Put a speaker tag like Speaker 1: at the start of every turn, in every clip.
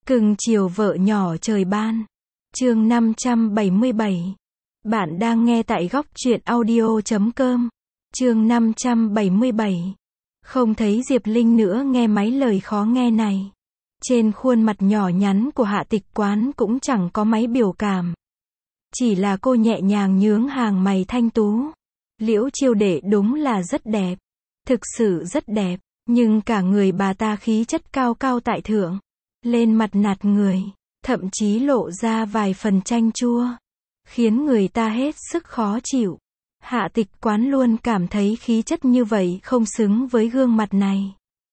Speaker 1: Cưng chiều vợ nhỏ trời ban. Chương 577. Bạn đang nghe tại góc truyện audio.com. Chương 577. Không thấy Diệp Linh nữa nghe mấy lời khó nghe này. Trên khuôn mặt nhỏ nhắn của Hạ Tịch Quán cũng chẳng có mấy biểu cảm. Chỉ là cô nhẹ nhàng nhướng hàng mày thanh tú. Liễu Chiêu Đệ đúng là rất đẹp. Thực sự rất đẹp, nhưng cả người bà ta khí chất cao cao tại thượng. Lên mặt nạt người, thậm chí lộ ra vài phần chanh chua, khiến người ta hết sức khó chịu. Hạ Tịch Quán luôn cảm thấy khí chất như vậy không xứng với gương mặt này.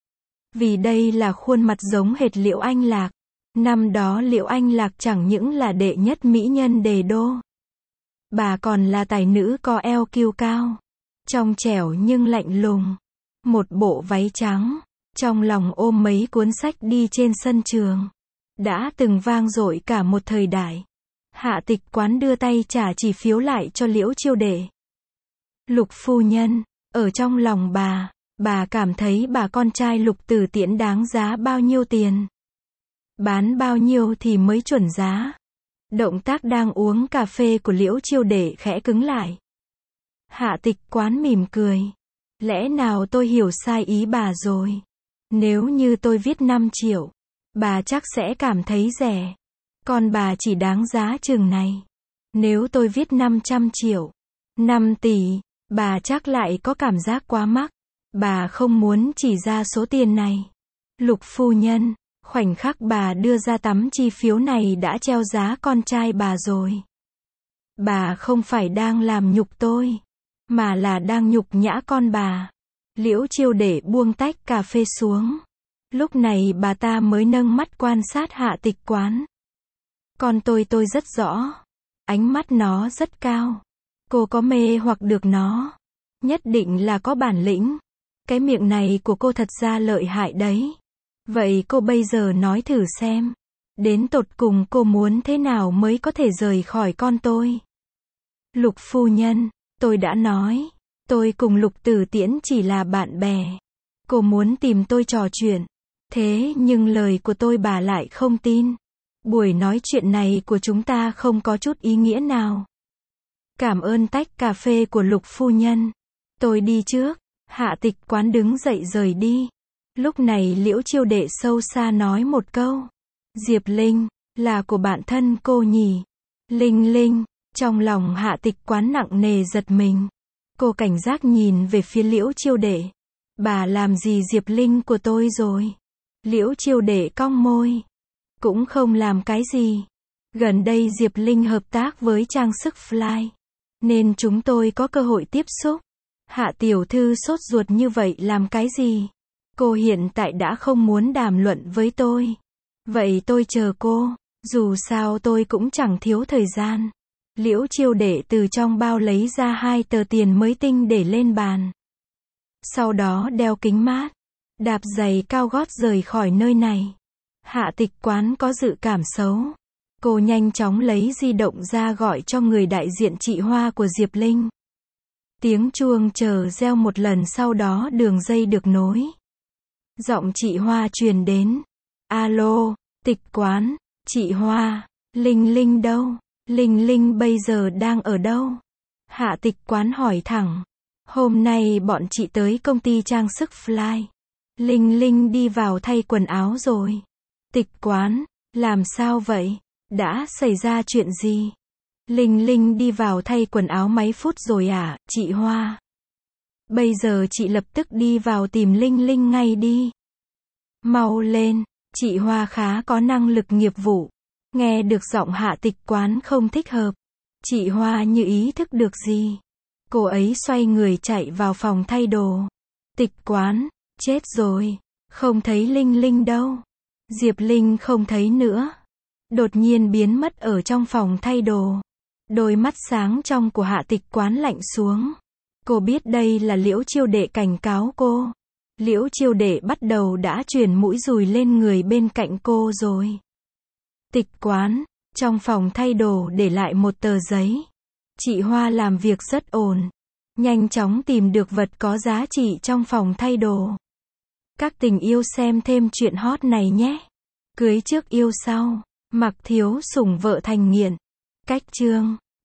Speaker 1: Vì đây là khuôn mặt giống hệt Liễu Anh Lạc. Năm đó Liễu Anh Lạc chẳng những là đệ nhất mỹ nhân Đề Đô. Bà còn là tài nữ có eo kiêu cao, trong trẻo nhưng lạnh lùng. Một bộ váy trắng, trong lòng ôm mấy cuốn sách đi trên sân trường. Đã từng vang dội cả một thời đại. Hạ Tịch Quán đưa tay trả chỉ phiếu lại cho Liễu Chiêu Đệ. Lục phu nhân, ở trong lòng bà cảm thấy bà con trai Lục Tử Tiễn đáng giá bao nhiêu tiền? Bán bao nhiêu thì mới chuẩn giá? Động tác đang uống cà phê của Liễu Chiêu Đệ khẽ cứng lại. Hạ Tịch Quán mỉm cười. Lẽ nào tôi hiểu sai ý bà rồi? Nếu như tôi viết 5 triệu, bà chắc sẽ cảm thấy rẻ. Còn bà chỉ đáng giá chừng này. Nếu tôi viết 500 triệu, 5 tỷ, bà chắc lại có cảm giác quá mắc. Bà không muốn chỉ ra số tiền này. Lục phu nhân, khoảnh khắc bà đưa ra tấm chi phiếu này đã treo giá con trai bà rồi. Bà không phải đang làm nhục tôi, mà là đang nhục nhã con bà. Liễu Chiêu Đệ buông tách cà phê xuống. Lúc này bà ta mới nâng mắt quan sát Hạ Tịch Quán. Con tôi rất rõ. Ánh mắt nó rất cao. Cô có mê hoặc được nó. Nhất định là có bản lĩnh. Cái miệng này của cô thật ra lợi hại đấy. Vậy cô bây giờ nói thử xem. Đến tột cùng cô muốn thế nào mới có thể rời khỏi con tôi? Lục phu nhân, tôi đã nói. Tôi cùng Lục Tử Tiễn chỉ là bạn bè. Cô muốn tìm tôi trò chuyện. Thế nhưng lời của tôi bà lại không tin. Buổi nói chuyện này của chúng ta không có chút ý nghĩa nào. Cảm ơn tách cà phê của Lục phu nhân. Tôi đi trước. Hạ Tịch Quán đứng dậy rời đi. Lúc này Liễu Chiêu Đệ sâu xa nói một câu. Diệp Linh, là của bạn thân cô nhỉ? Linh Linh, trong lòng Hạ Tịch Quán nặng nề giật mình. Cô cảnh giác nhìn về phía Liễu Chiêu Đệ. Bà làm gì Diệp Linh của tôi rồi? Liễu Chiêu Đệ cong môi. Cũng không làm cái gì. Gần đây Diệp Linh hợp tác với trang sức Fly, nên chúng tôi có cơ hội tiếp xúc. Hạ tiểu thư sốt ruột như vậy làm cái gì? Cô hiện tại đã không muốn đàm luận với tôi. Vậy tôi chờ cô. Dù sao tôi cũng chẳng thiếu thời gian. Liễu Chiêu Đệ từ trong bao lấy ra 2 tờ tiền mới tinh để lên bàn. Sau đó đeo kính mát, đạp giày cao gót rời khỏi nơi này. Hạ Tịch Quán có dự cảm xấu. Cô nhanh chóng lấy di động ra gọi cho người đại diện chị Hoa của Diệp Linh. Tiếng chuông chờ reo một lần, sau đó đường dây được nối. Giọng chị Hoa truyền đến. Alo, Tịch Quán, chị Hoa, Linh Linh đâu? Linh Linh bây giờ đang ở đâu? Hạ Tịch Quán hỏi thẳng. Hôm nay bọn chị tới công ty trang sức Fly. Linh Linh đi vào thay quần áo rồi. Tịch Quán, làm sao vậy? Đã xảy ra chuyện gì? Linh Linh đi vào thay quần áo mấy phút rồi à, chị Hoa? Bây giờ chị lập tức đi vào tìm Linh Linh ngay đi. Mau lên, chị Hoa khá có năng lực nghiệp vụ. Nghe được giọng Hạ Tịch Quán không thích hợp. Chị Hoa như ý thức được gì. Cô ấy xoay người chạy vào phòng thay đồ. Tịch Quán, chết rồi. Không thấy Linh Linh đâu. Diệp Linh không thấy nữa. Đột nhiên biến mất ở trong phòng thay đồ. Đôi mắt sáng trong của Hạ Tịch Quán lạnh xuống. Cô biết đây là Liễu Chiêu Đệ cảnh cáo cô. Liễu Chiêu Đệ bắt đầu đã chuyển mũi dùi lên người bên cạnh cô rồi. Tịch Quán, trong phòng thay đồ để lại một tờ giấy. Chị Hoa làm việc rất ổn. Nhanh chóng tìm được vật có giá trị trong phòng thay đồ. Các tình yêu xem thêm chuyện hot này nhé. Cưới trước yêu sau, mặc thiếu sủng vợ thành nghiện. Cách chương